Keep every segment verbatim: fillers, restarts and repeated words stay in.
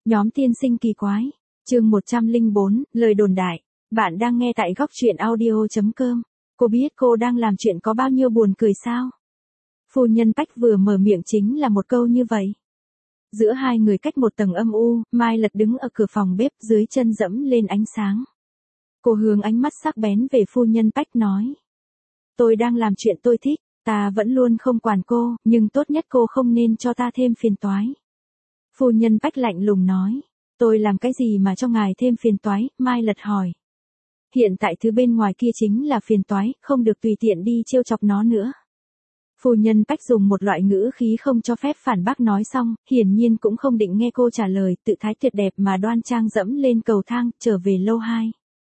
Nhóm tiên sinh kỳ quái. Chương một trăm lẻ bốn, lời đồn đại. Bạn đang nghe tại góc truyện audio chấm com. Cô biết cô đang làm chuyện có bao nhiêu buồn cười sao? Phu nhân Bách vừa mở miệng chính là một câu như vậy. Giữa hai người cách một tầng âm u, Mai Lật đứng ở cửa phòng bếp dưới chân dẫm lên ánh sáng. Cô hướng ánh mắt sắc bén về phu nhân Bách nói. Tôi đang làm chuyện tôi thích, ta vẫn luôn không quản cô, nhưng tốt nhất cô không nên cho ta thêm phiền toái. Phu nhân Bách lạnh lùng nói. Tôi làm cái gì mà cho ngài thêm phiền toái? Mai Lật hỏi. Hiện tại thứ bên ngoài kia chính là phiền toái, không được tùy tiện đi trêu chọc nó nữa. Phu nhân Bách dùng một loại ngữ khí không cho phép phản bác nói xong, hiển nhiên cũng không định nghe cô trả lời, tự thái tuyệt đẹp mà đoan trang dẫm lên cầu thang, trở về lầu hai.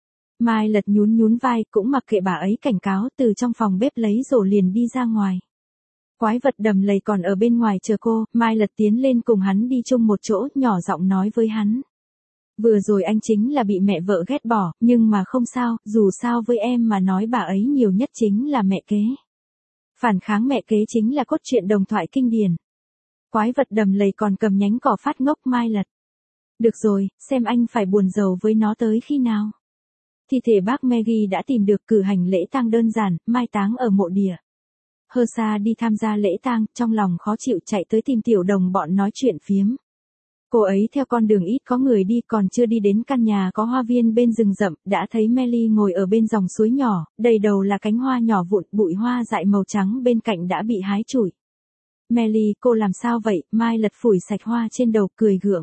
Mai Lật nhún nhún vai, cũng mặc kệ bà ấy cảnh cáo, từ trong phòng bếp lấy rổ liền đi ra ngoài. Quái vật đầm lầy còn ở bên ngoài chờ cô, Mai Lật tiến lên cùng hắn đi chung một chỗ, nhỏ giọng nói với hắn. Vừa rồi anh chính là bị mẹ vợ ghét bỏ, nhưng mà không sao, dù sao với em mà nói bà ấy nhiều nhất chính là mẹ kế. Phản kháng mẹ kế chính là cốt truyện đồng thoại kinh điển. Quái vật đầm lầy còn cầm nhánh cỏ phát ngốc Mai Lật. Được rồi, xem anh phải buồn rầu với nó tới khi nào. Thi thể bác Maggie đã tìm được, cử hành lễ tang đơn giản, mai táng ở mộ địa. Hơ Sa đi tham gia lễ tang, trong lòng khó chịu chạy tới tìm Tiểu Đồng bọn nói chuyện phiếm. Cô ấy theo con đường ít có người đi, còn chưa đi đến căn nhà có hoa viên bên rừng rậm, đã thấy Melly ngồi ở bên dòng suối nhỏ, đầy đầu là cánh hoa nhỏ vụn, bụi hoa dại màu trắng bên cạnh đã bị hái trụi. Melly, cô làm sao vậy? Mai Lật phủi sạch hoa trên đầu, cười gượng.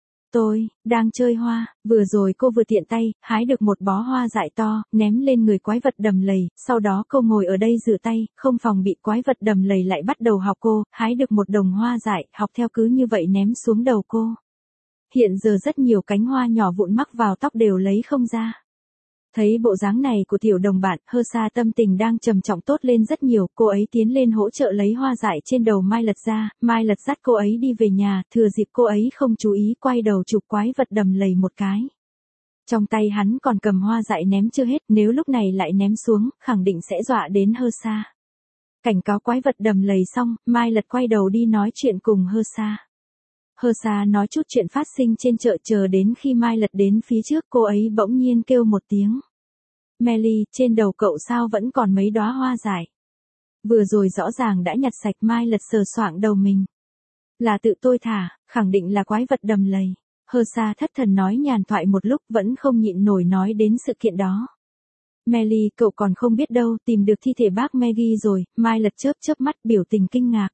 Tôi, đang chơi hoa, vừa rồi cô vừa tiện tay, hái được một bó hoa dại to, ném lên người quái vật đầm lầy, sau đó cô ngồi ở đây rửa tay, không phòng bị quái vật đầm lầy lại bắt đầu học cô, hái được một đồng hoa dại, học theo cứ như vậy ném xuống đầu cô. Hiện giờ rất nhiều cánh hoa nhỏ vụn mắc vào tóc đều lấy không ra. Thấy bộ dáng này của Tiểu Đồng bạn, Hơ Sa tâm tình đang trầm trọng tốt lên rất nhiều, cô ấy tiến lên hỗ trợ lấy hoa dại trên đầu Mai Lật ra, Mai Lật dắt cô ấy đi về nhà, thừa dịp cô ấy không chú ý quay đầu chụp quái vật đầm lầy một cái. Trong tay hắn còn cầm hoa dại ném chưa hết, nếu lúc này lại ném xuống, khẳng định sẽ dọa đến Hơ Sa. Cảnh cáo quái vật đầm lầy xong, Mai Lật quay đầu đi nói chuyện cùng Hơ Sa. Hơ Sa nói chút chuyện phát sinh trên chợ, chờ đến khi Mai Lật đến phía trước cô ấy bỗng nhiên kêu một tiếng. Melly, trên đầu cậu sao vẫn còn mấy đóa hoa dại? Vừa rồi rõ ràng đã nhặt sạch. Mai Lật sờ soạng đầu mình. Là tự tôi thả, khẳng định là quái vật đầm lầy. Hơ Sa thất thần nói nhàn thoại một lúc vẫn không nhịn nổi nói đến sự kiện đó. Melly, cậu còn không biết đâu, tìm được thi thể bác Maggie rồi. Mai Lật chớp chớp mắt biểu tình kinh ngạc.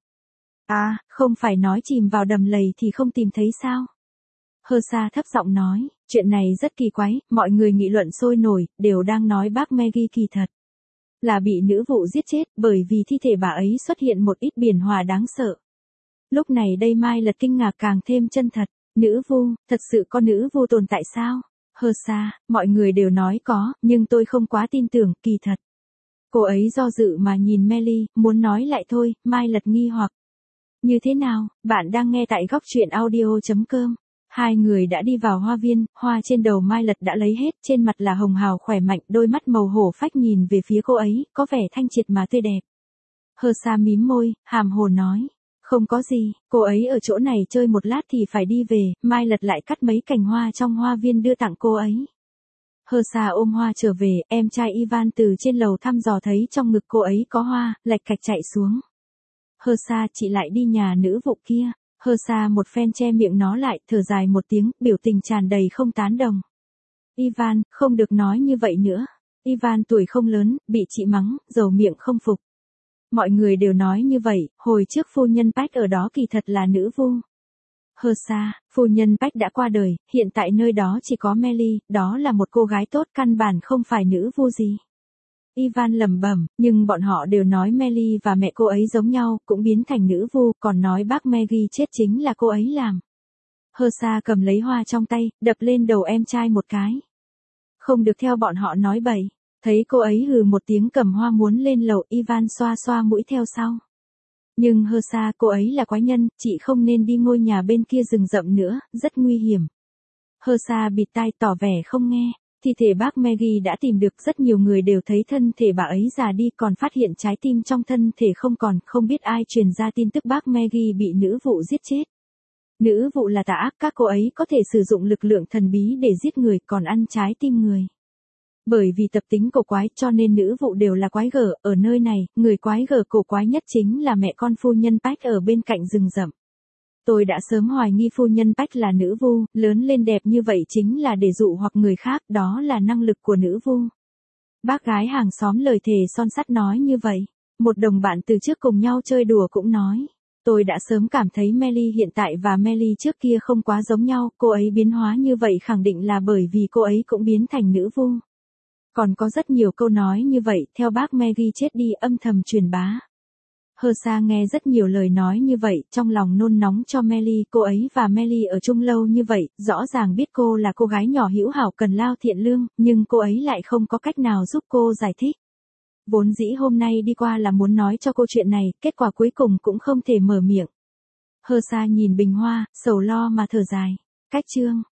À, không phải nói chìm vào đầm lầy thì không tìm thấy sao? Hơ Sa thấp giọng nói, chuyện này rất kỳ quái, mọi người nghị luận sôi nổi, đều đang nói bác Maggie kỳ thật là bị nữ vụ giết chết, bởi vì thi thể bà ấy xuất hiện một ít biển hòa đáng sợ. Lúc này đây Mai Lật kinh ngạc càng thêm chân thật, nữ vu, thật sự có nữ vu tồn tại sao? Hơ Sa, mọi người đều nói có, nhưng tôi không quá tin tưởng, kỳ thật. Cô ấy do dự mà nhìn Melly, muốn nói lại thôi. Mai Lật nghi hoặc. Như thế nào, bạn đang nghe tại góc truyện audio chấm com. Hai người đã đi vào hoa viên, hoa trên đầu Mai Lật đã lấy hết, trên mặt là hồng hào khỏe mạnh, đôi mắt màu hổ phách nhìn về phía cô ấy, có vẻ thanh triệt mà tươi đẹp. Hơ Sa mím môi, hàm hồ nói, không có gì, cô ấy ở chỗ này chơi một lát thì phải đi về. Mai Lật lại cắt mấy cành hoa trong hoa viên đưa tặng cô ấy. Hơ Sa ôm hoa trở về, em trai Ivan từ trên lầu thăm dò thấy trong ngực cô ấy có hoa, lạch cạch chạy xuống. Hơ Sa, chị lại đi nhà nữ vụ kia. Hơ Sa một phen che miệng nó lại, thở dài một tiếng, biểu tình tràn đầy không tán đồng. Ivan, không được nói như vậy nữa. Ivan tuổi không lớn, bị chị mắng, dầu miệng không phục. Mọi người đều nói như vậy, hồi trước phu nhân Bách ở đó kỳ thật là nữ vu. Hơ Sa, phu nhân Bách đã qua đời, hiện tại nơi đó chỉ có Melly, đó là một cô gái tốt, căn bản không phải nữ vu gì. Ivan lẩm bẩm, nhưng bọn họ đều nói Melly và mẹ cô ấy giống nhau, cũng biến thành nữ vu, còn nói bác Maggie chết chính là cô ấy làm. Hơ Sa cầm lấy hoa trong tay, đập lên đầu em trai một cái. Không được theo bọn họ nói bậy. Thấy cô ấy hừ một tiếng cầm hoa muốn lên lầu, Ivan xoa xoa mũi theo sau. Nhưng Hơ Sa, cô ấy là quái nhân, chị không nên đi ngôi nhà bên kia rừng rậm nữa, rất nguy hiểm. Hơ Sa bịt tai tỏ vẻ không nghe. Thi thể bác Maggie đã tìm được, rất nhiều người đều thấy thân thể bà ấy già đi, còn phát hiện trái tim trong thân thể không còn, không biết ai truyền ra tin tức bác Maggie bị nữ vụ giết chết. Nữ vụ là tà ác, các cô ấy có thể sử dụng lực lượng thần bí để giết người còn ăn trái tim người. Bởi vì tập tính cổ quái cho nên nữ vụ đều là quái gở, ở nơi này, người quái gở cổ quái nhất chính là mẹ con phu nhân Pách ở bên cạnh rừng rậm. Tôi đã sớm hoài nghi phu nhân Pách là nữ vu, lớn lên đẹp như vậy chính là để dụ hoặc người khác, đó là năng lực của nữ vu. Bác gái hàng xóm lời thề son sắt nói như vậy. Một đồng bạn từ trước cùng nhau chơi đùa cũng nói. Tôi đã sớm cảm thấy Melly hiện tại và Melly trước kia không quá giống nhau, cô ấy biến hóa như vậy khẳng định là bởi vì cô ấy cũng biến thành nữ vu. Còn có rất nhiều câu nói như vậy, theo bác Maggie chết đi âm thầm truyền bá. Hơ Sa nghe rất nhiều lời nói như vậy, trong lòng nôn nóng cho Melly, cô ấy và Melly ở chung lâu như vậy, rõ ràng biết cô là cô gái nhỏ hữu hảo cần lao thiện lương, nhưng cô ấy lại không có cách nào giúp cô giải thích. Vốn dĩ hôm nay đi qua là muốn nói cho cô chuyện này, kết quả cuối cùng cũng không thể mở miệng. Hơ Sa nhìn bình hoa, sầu lo mà thở dài. Cách chương